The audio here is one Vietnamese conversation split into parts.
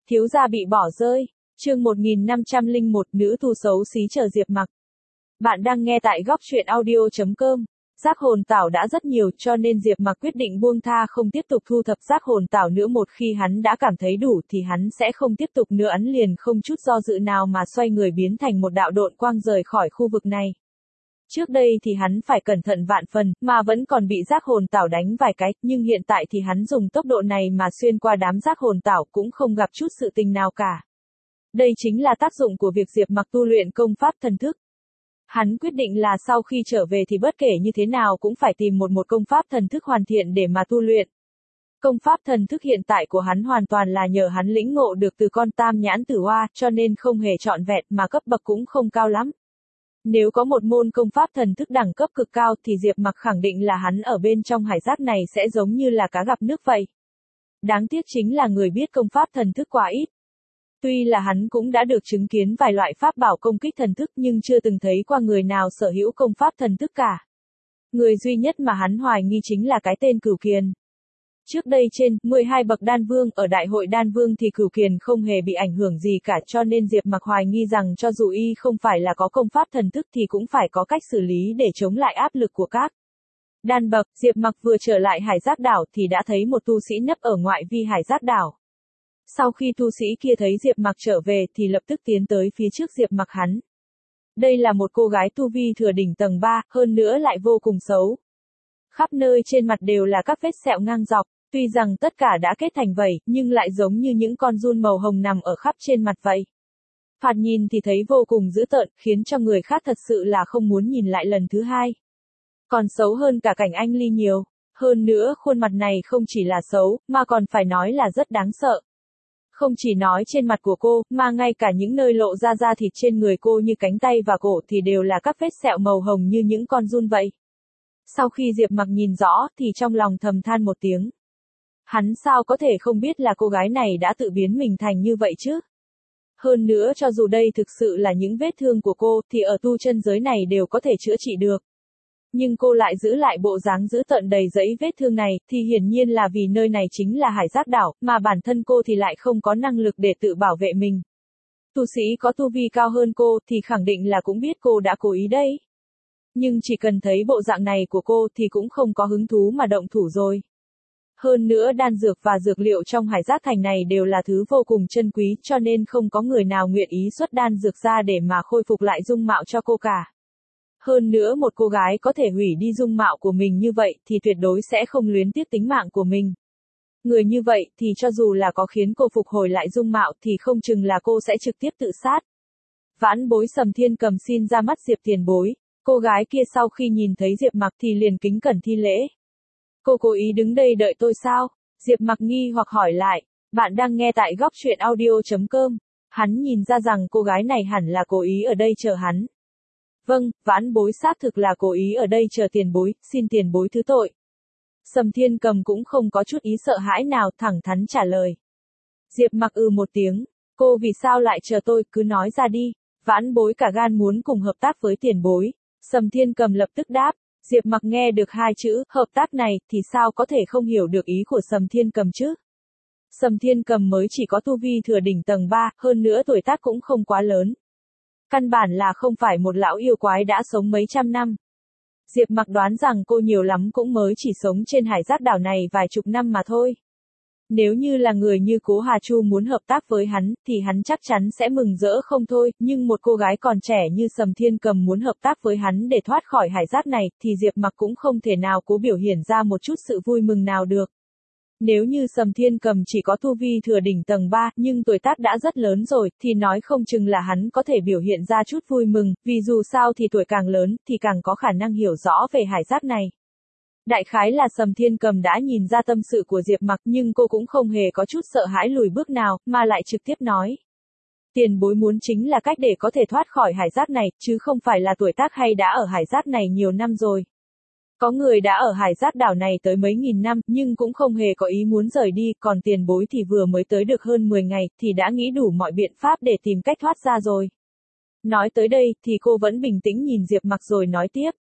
Thiếu gia bị bỏ rơi. Chương 1501 nữ tu xấu xí chờ Diệp Mặc. Bạn đang nghe tại góc truyện audio.com. Giác hồn tảo đã rất nhiều cho nên Diệp Mặc quyết định buông tha không tiếp tục thu thập giác hồn tảo nữa, một khi hắn đã cảm thấy đủ thì hắn sẽ không tiếp tục nữa. Hắn liền không chút do dự nào mà xoay người biến thành một đạo độn quang rời khỏi khu vực này. Trước đây thì hắn phải cẩn thận vạn phần, mà vẫn còn bị giác hồn tảo đánh vài cái, nhưng hiện tại thì hắn dùng tốc độ này mà xuyên qua đám giác hồn tảo cũng không gặp chút sự tình nào cả. Đây chính là tác dụng của việc Diệp Mặc tu luyện công pháp thần thức. Hắn quyết định là sau khi trở về thì bất kể như thế nào cũng phải tìm một công pháp thần thức hoàn thiện để mà tu luyện. Công pháp thần thức hiện tại của hắn hoàn toàn là nhờ hắn lĩnh ngộ được từ con tam nhãn tử oa, cho nên không hề trọn vẹn mà cấp bậc cũng không cao lắm. Nếu có một môn công pháp thần thức đẳng cấp cực cao thì Diệp Mặc khẳng định là hắn ở bên trong hải giác này sẽ giống như là cá gặp nước vậy. Đáng tiếc chính là người biết công pháp thần thức quá ít. Tuy là hắn cũng đã được chứng kiến vài loại pháp bảo công kích thần thức nhưng chưa từng thấy qua người nào sở hữu công pháp thần thức cả. Người duy nhất mà hắn hoài nghi chính là cái tên Cửu Kiền. Trước đây trên 12 bậc đan vương ở đại hội đan vương thì Cửu Kiền không hề bị ảnh hưởng gì cả, cho nên Diệp Mặc hoài nghi rằng cho dù y không phải là có công pháp thần thức thì cũng phải có cách xử lý để chống lại áp lực của các đan bậc. Diệp Mặc vừa trở lại hải giác đảo thì đã thấy một tu sĩ nấp ở ngoại vi hải giác đảo. Sau khi tu sĩ kia thấy Diệp Mặc trở về thì lập tức tiến tới phía trước Diệp Mặc hắn. Đây là một cô gái tu vi thừa đỉnh tầng 3, hơn nữa lại vô cùng xấu. Khắp nơi trên mặt đều là các vết sẹo ngang dọc, tuy rằng tất cả đã kết thành vảy, nhưng lại giống như những con giun màu hồng nằm ở khắp trên mặt vậy. Thoạt nhìn thì thấy vô cùng dữ tợn, khiến cho người khác thật sự là không muốn nhìn lại lần thứ hai. Còn xấu hơn cả Cảnh Anh Ly nhiều. Hơn nữa khuôn mặt này không chỉ là xấu, mà còn phải nói là rất đáng sợ. Không chỉ nói trên mặt của cô, mà ngay cả những nơi lộ ra da thịt trên người cô như cánh tay và cổ thì đều là các vết sẹo màu hồng như những con giun vậy. Sau khi Diệp Mặc nhìn rõ thì trong lòng thầm than một tiếng. Hắn sao có thể không biết là cô gái này đã tự biến mình thành như vậy chứ? Hơn nữa cho dù đây thực sự là những vết thương của cô thì ở tu chân giới này đều có thể chữa trị được. Nhưng cô lại giữ lại bộ dáng dữ tợn đầy dẫy vết thương này thì hiển nhiên là vì nơi này chính là hải giác đảo, mà bản thân cô thì lại không có năng lực để tự bảo vệ mình. Tu sĩ có tu vi cao hơn cô thì khẳng định là cũng biết cô đã cố ý đấy. Nhưng chỉ cần thấy bộ dạng này của cô thì cũng không có hứng thú mà động thủ rồi. Hơn nữa đan dược và dược liệu trong hải giác thành này đều là thứ vô cùng chân quý, cho nên không có người nào nguyện ý xuất đan dược ra để mà khôi phục lại dung mạo cho cô cả. Hơn nữa một cô gái có thể hủy đi dung mạo của mình như vậy thì tuyệt đối sẽ không luyến tiếc tính mạng của mình. Người như vậy thì cho dù là có khiến cô phục hồi lại dung mạo thì không chừng là cô sẽ trực tiếp tự sát. Vãn bối Sầm Thiên Cầm xin ra mắt Diệp tiền bối. Cô gái kia sau khi nhìn thấy Diệp Mặc thì liền kính cẩn thi lễ. Cô cố ý đứng đây đợi tôi sao? Diệp Mặc nghi hoặc hỏi lại. Bạn đang nghe tại góc truyện audio.com. Hắn nhìn ra rằng cô gái này hẳn là cố ý ở đây chờ hắn. Vâng, vãn bối xác thực là cố ý ở đây chờ tiền bối, xin tiền bối thứ tội. Sầm Thiên Cầm cũng không có chút ý sợ hãi nào, thẳng thắn trả lời. Diệp Mặc một tiếng, cô vì sao lại chờ tôi, cứ nói ra đi. Vãn bối cả gan muốn cùng hợp tác với tiền bối. Sầm Thiên Cầm lập tức đáp. Diệp Mặc nghe được hai chữ hợp tác này thì sao có thể không hiểu được ý của Sầm Thiên Cầm chứ? Sầm Thiên Cầm mới chỉ có tu vi thừa đỉnh tầng 3, hơn nữa tuổi tác cũng không quá lớn. Căn bản là không phải một lão yêu quái đã sống mấy trăm năm. Diệp Mặc đoán rằng cô nhiều lắm cũng mới chỉ sống trên hải giác đảo này vài chục năm mà thôi. Nếu như là người như Cố Hà Chu muốn hợp tác với hắn, thì hắn chắc chắn sẽ mừng rỡ không thôi, nhưng một cô gái còn trẻ như Sầm Thiên Cầm muốn hợp tác với hắn để thoát khỏi hải giác này, thì Diệp Mặc cũng không thể nào cố biểu hiện ra một chút sự vui mừng nào được. Nếu như Sầm Thiên Cầm chỉ có tu vi thừa đỉnh tầng 3, nhưng tuổi tác đã rất lớn rồi, thì nói không chừng là hắn có thể biểu hiện ra chút vui mừng, vì dù sao thì tuổi càng lớn, thì càng có khả năng hiểu rõ về hải giác này. Đại khái là Sầm Thiên Cầm đã nhìn ra tâm sự của Diệp Mặc, nhưng cô cũng không hề có chút sợ hãi lùi bước nào, mà lại trực tiếp nói. Tiền bối muốn chính là cách để có thể thoát khỏi hải giác này, chứ không phải là tuổi tác hay đã ở hải giác này nhiều năm rồi. Có người đã ở hải giác đảo này tới mấy nghìn năm, nhưng cũng không hề có ý muốn rời đi, còn tiền bối thì vừa mới tới được hơn 10 ngày, thì đã nghĩ đủ mọi biện pháp để tìm cách thoát ra rồi. Nói tới đây, thì cô vẫn bình tĩnh nhìn Diệp Mặc rồi nói tiếp.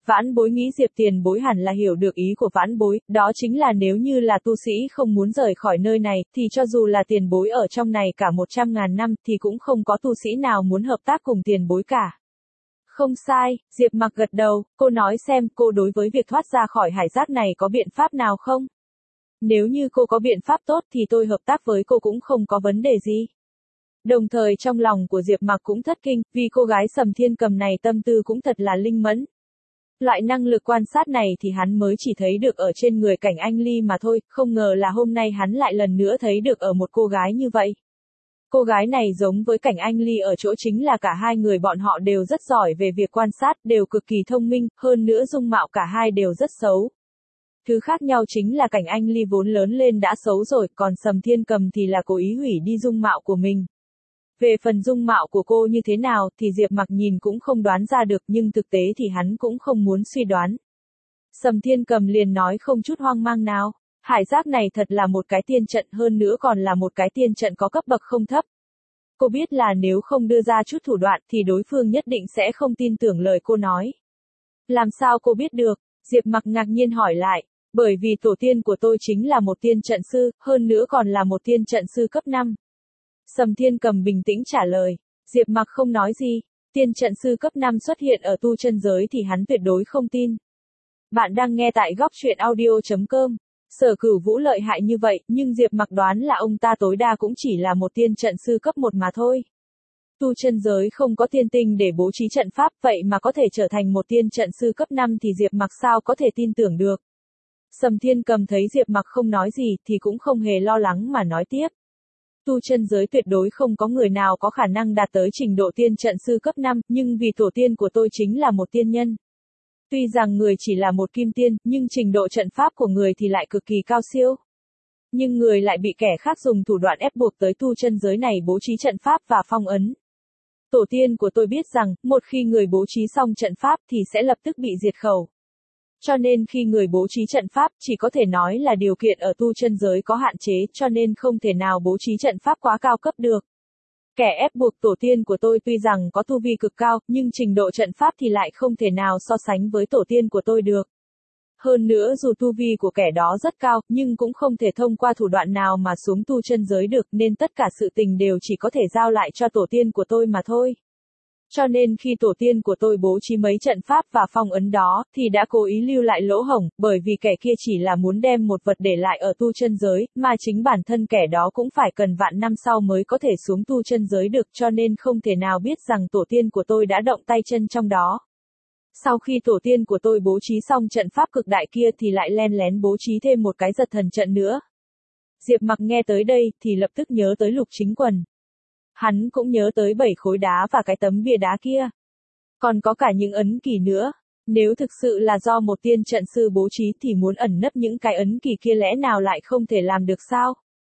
Vãn bối nghĩ Diệp tiền bối hẳn là hiểu được ý của vãn bối, đó chính là nếu như là tu sĩ không muốn rời khỏi nơi này, thì cho dù là tiền bối ở trong này cả 100.000 năm, thì cũng không có tu sĩ nào muốn hợp tác cùng tiền bối cả. Không sai, Diệp Mặc gật đầu, cô nói xem cô đối với việc thoát ra khỏi hải giác này có biện pháp nào không? Nếu như cô có biện pháp tốt thì tôi hợp tác với cô cũng không có vấn đề gì. Đồng thời trong lòng của Diệp Mặc cũng thất kinh, vì cô gái Sầm Thiên Cầm này tâm tư cũng thật là linh mẫn. Loại năng lực quan sát này thì hắn mới chỉ thấy được ở trên người Cảnh Anh Ly mà thôi, không ngờ là hôm nay hắn lại lần nữa thấy được ở một cô gái như vậy. Cô gái này giống với Cảnh Anh Ly ở chỗ chính là cả hai người bọn họ đều rất giỏi về việc quan sát, đều cực kỳ thông minh, hơn nữa dung mạo cả hai đều rất xấu. Thứ khác nhau chính là Cảnh Anh Ly vốn lớn lên đã xấu rồi, còn Sầm Thiên Cầm thì là cố ý hủy đi dung mạo của mình. Về phần dung mạo của cô như thế nào thì Diệp Mặc nhìn cũng không đoán ra được, nhưng thực tế thì hắn cũng không muốn suy đoán. Sầm Thiên Cầm liền nói không chút hoang mang nào, hải giác này thật là một cái tiên trận, hơn nữa còn là một cái tiên trận có cấp bậc không thấp. Cô biết là nếu không đưa ra chút thủ đoạn thì đối phương nhất định sẽ không tin tưởng lời cô nói. Làm sao cô biết được? Diệp Mặc ngạc nhiên hỏi lại, bởi vì tổ tiên của tôi chính là một tiên trận sư, hơn nữa còn là một tiên trận sư cấp 5. Sầm Thiên Cầm bình tĩnh trả lời, Diệp Mặc không nói gì, tiên trận sư cấp 5 xuất hiện ở tu chân giới thì hắn tuyệt đối không tin. Bạn đang nghe tại góc truyện audio.com. Sở Cửu Vũ lợi hại như vậy, nhưng Diệp Mặc đoán là ông ta tối đa cũng chỉ là một tiên trận sư cấp 1 mà thôi. Tu chân giới không có tiên tinh để bố trí trận pháp, vậy mà có thể trở thành một tiên trận sư cấp 5 thì Diệp Mặc sao có thể tin tưởng được. Sầm Thiên Cầm thấy Diệp Mặc không nói gì thì cũng không hề lo lắng mà nói tiếp. Tu chân giới tuyệt đối không có người nào có khả năng đạt tới trình độ tiên trận sư cấp 5, nhưng vì tổ tiên của tôi chính là một tiên nhân. Tuy rằng người chỉ là một kim tiên, nhưng trình độ trận pháp của người thì lại cực kỳ cao siêu. Nhưng người lại bị kẻ khác dùng thủ đoạn ép buộc tới tu chân giới này bố trí trận pháp và phong ấn. Tổ tiên của tôi biết rằng, một khi người bố trí xong trận pháp thì sẽ lập tức bị diệt khẩu. Cho nên khi người bố trí trận pháp chỉ có thể nói là điều kiện ở tu chân giới có hạn chế, cho nên không thể nào bố trí trận pháp quá cao cấp được. Kẻ ép buộc tổ tiên của tôi tuy rằng có tu vi cực cao, nhưng trình độ trận pháp thì lại không thể nào so sánh với tổ tiên của tôi được. Hơn nữa dù tu vi của kẻ đó rất cao, nhưng cũng không thể thông qua thủ đoạn nào mà xuống tu chân giới được, nên tất cả sự tình đều chỉ có thể giao lại cho tổ tiên của tôi mà thôi. Cho nên khi tổ tiên của tôi bố trí mấy trận pháp và phong ấn đó, thì đã cố ý lưu lại lỗ hổng, bởi vì kẻ kia chỉ là muốn đem một vật để lại ở tu chân giới, mà chính bản thân kẻ đó cũng phải cần vạn năm sau mới có thể xuống tu chân giới được, cho nên không thể nào biết rằng tổ tiên của tôi đã động tay chân trong đó. Sau khi tổ tiên của tôi bố trí xong trận pháp cực đại kia thì lại len lén bố trí thêm một cái giật thần trận nữa. Diệp Mặc nghe tới đây thì lập tức nhớ tới Lục Chính Quần. Hắn cũng nhớ tới 7 khối đá và cái tấm bia đá kia. Còn có cả những ấn kỳ nữa. Nếu thực sự là do một tiên trận sư bố trí thì muốn ẩn nấp những cái ấn kỳ kia lẽ nào lại không thể làm được sao?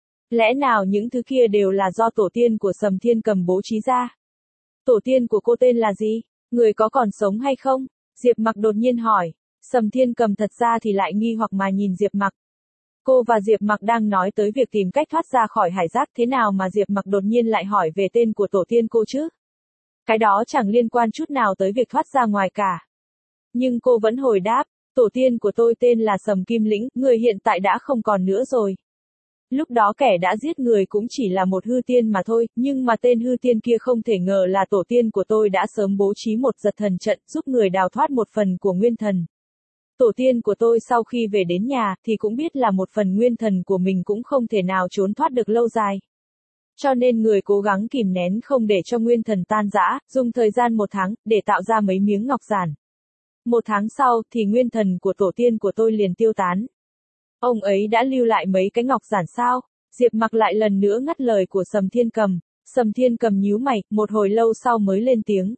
Lẽ nào những thứ kia đều là do tổ tiên của Sầm Thiên Cầm bố trí ra? Tổ tiên của cô tên là gì? Người có còn sống hay không? Diệp Mặc đột nhiên hỏi. Sầm Thiên Cầm thật ra thì lại nghi hoặc mà nhìn Diệp Mặc. Cô và Diệp Mặc đang nói tới việc tìm cách thoát ra khỏi hải giác, thế nào mà Diệp Mặc đột nhiên lại hỏi về tên của tổ tiên cô chứ? Cái đó chẳng liên quan chút nào tới việc thoát ra ngoài cả. Nhưng cô vẫn hồi đáp, tổ tiên của tôi tên là Sầm Kim Lĩnh, người hiện tại đã không còn nữa rồi. Lúc đó kẻ đã giết người cũng chỉ là một hư tiên mà thôi, nhưng mà tên hư tiên kia không thể ngờ là tổ tiên của tôi đã sớm bố trí một giật thần trận giúp người đào thoát một phần của nguyên thần. Tổ tiên của tôi sau khi về đến nhà thì cũng biết là một phần nguyên thần của mình cũng không thể nào trốn thoát được lâu dài. Cho nên người cố gắng kìm nén không để cho nguyên thần tan rã, dùng thời gian 1 tháng để tạo ra mấy miếng ngọc giản. 1 tháng sau thì nguyên thần của tổ tiên của tôi liền tiêu tán. Ông ấy đã lưu lại mấy cái ngọc giản sao? Diệp Mặc lại lần nữa ngắt lời của Sầm Thiên Cầm. Sầm Thiên Cầm nhíu mày, một hồi lâu sau mới lên tiếng.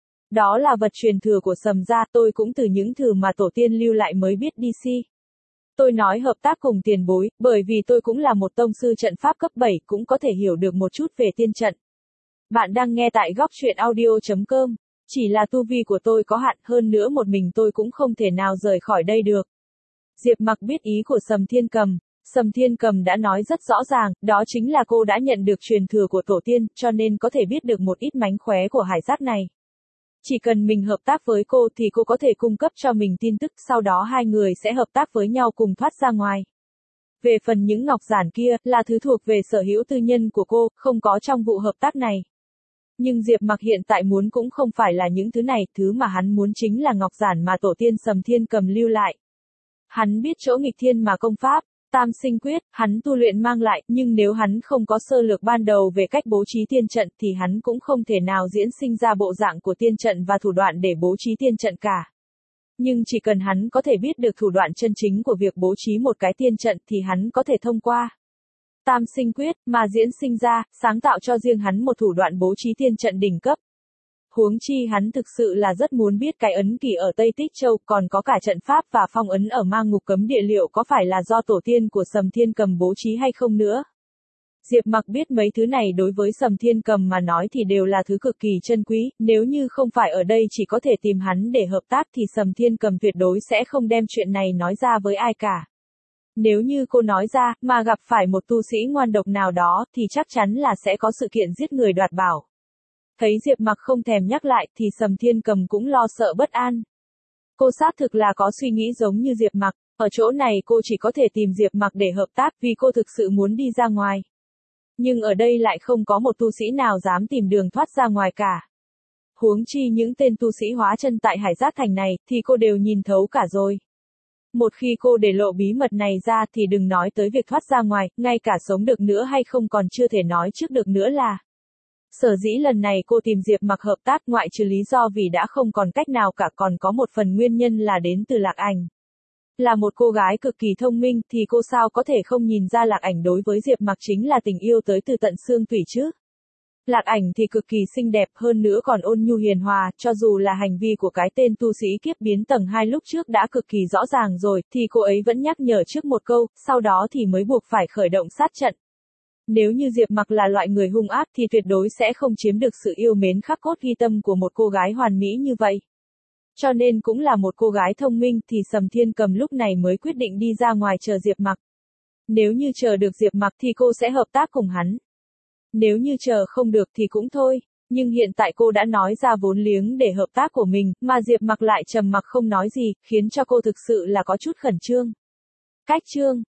Đó là vật truyền thừa của Sầm gia, tôi cũng từ những thứ mà tổ tiên lưu lại mới biết đi si. Tôi nói hợp tác cùng tiền bối, bởi vì tôi cũng là một tông sư trận pháp cấp 7, cũng có thể hiểu được một chút về tiên trận. Bạn đang nghe tại góc truyện audio.com. Chỉ là tu vi của tôi có hạn, hơn nữa một mình tôi cũng không thể nào rời khỏi đây được. Diệp Mặc biết ý của Sầm Thiên Cầm. Sầm Thiên Cầm đã nói rất rõ ràng, đó chính là cô đã nhận được truyền thừa của tổ tiên, cho nên có thể biết được một ít mánh khóe của hải giác này. Chỉ cần mình hợp tác với cô thì cô có thể cung cấp cho mình tin tức, sau đó hai người sẽ hợp tác với nhau cùng thoát ra ngoài. Về phần những ngọc giản kia, là thứ thuộc về sở hữu tư nhân của cô, không có trong vụ hợp tác này. Nhưng Diệp Mặc hiện tại muốn cũng không phải là những thứ này, thứ mà hắn muốn chính là ngọc giản mà tổ tiên Sầm Thiên Cầm lưu lại. Hắn biết chỗ nghịch thiên mà công pháp, Tam Sinh Quyết, hắn tu luyện mang lại, nhưng nếu hắn không có sơ lược ban đầu về cách bố trí tiên trận thì hắn cũng không thể nào diễn sinh ra bộ dạng của tiên trận và thủ đoạn để bố trí tiên trận cả. Nhưng chỉ cần hắn có thể biết được thủ đoạn chân chính của việc bố trí một cái tiên trận thì hắn có thể thông qua Tam Sinh Quyết mà diễn sinh ra, sáng tạo cho riêng hắn một thủ đoạn bố trí tiên trận đỉnh cấp. Huống chi hắn thực sự là rất muốn biết cái ấn kỷ ở Tây Tích Châu, còn có cả trận pháp và phong ấn ở Ma Ngục Cấm Địa liệu có phải là do tổ tiên của Sầm Thiên Cầm bố trí hay không nữa. Diệp Mặc biết mấy thứ này đối với Sầm Thiên Cầm mà nói thì đều là thứ cực kỳ chân quý, nếu như không phải ở đây chỉ có thể tìm hắn để hợp tác thì Sầm Thiên Cầm tuyệt đối sẽ không đem chuyện này nói ra với ai cả. Nếu như cô nói ra, mà gặp phải một tu sĩ ngoan độc nào đó, thì chắc chắn là sẽ có sự kiện giết người đoạt bảo. Thấy Diệp Mặc không thèm nhắc lại thì Sầm Thiên Cầm cũng lo sợ bất an. Cô xác thực là có suy nghĩ giống như Diệp Mặc, ở chỗ này cô chỉ có thể tìm Diệp Mặc để hợp tác vì cô thực sự muốn đi ra ngoài. Nhưng ở đây lại không có một tu sĩ nào dám tìm đường thoát ra ngoài cả. Huống chi những tên tu sĩ hóa chân tại Hải Giác Thành này thì cô đều nhìn thấu cả rồi. Một khi cô để lộ bí mật này ra thì đừng nói tới việc thoát ra ngoài, ngay cả sống được nữa hay không còn chưa thể nói trước được nữa là. Sở dĩ lần này cô tìm Diệp Mặc hợp tác ngoại trừ lý do vì đã không còn cách nào cả, còn có một phần nguyên nhân là đến từ Lạc Ảnh. Là một cô gái cực kỳ thông minh thì cô sao có thể không nhìn ra Lạc Ảnh đối với Diệp Mặc chính là tình yêu tới từ tận xương tủy chứ. Lạc Ảnh thì cực kỳ xinh đẹp, hơn nữa còn ôn nhu hiền hòa, cho dù là hành vi của cái tên tu sĩ kiếp biến tầng 2 lúc trước đã cực kỳ rõ ràng rồi, thì cô ấy vẫn nhắc nhở trước một câu, sau đó thì mới buộc phải khởi động sát trận. Nếu như Diệp Mặc là loại người hung ác thì tuyệt đối sẽ không chiếm được sự yêu mến khắc cốt ghi tâm của một cô gái hoàn mỹ như vậy. Cho nên cũng là một cô gái thông minh thì Sầm Thiên Cầm lúc này mới quyết định đi ra ngoài chờ Diệp Mặc. Nếu như chờ được Diệp Mặc thì cô sẽ hợp tác cùng hắn. Nếu như chờ không được thì cũng thôi, nhưng hiện tại cô đã nói ra vốn liếng để hợp tác của mình, mà Diệp Mặc lại trầm mặc không nói gì, khiến cho cô thực sự là có chút khẩn trương. Cách chương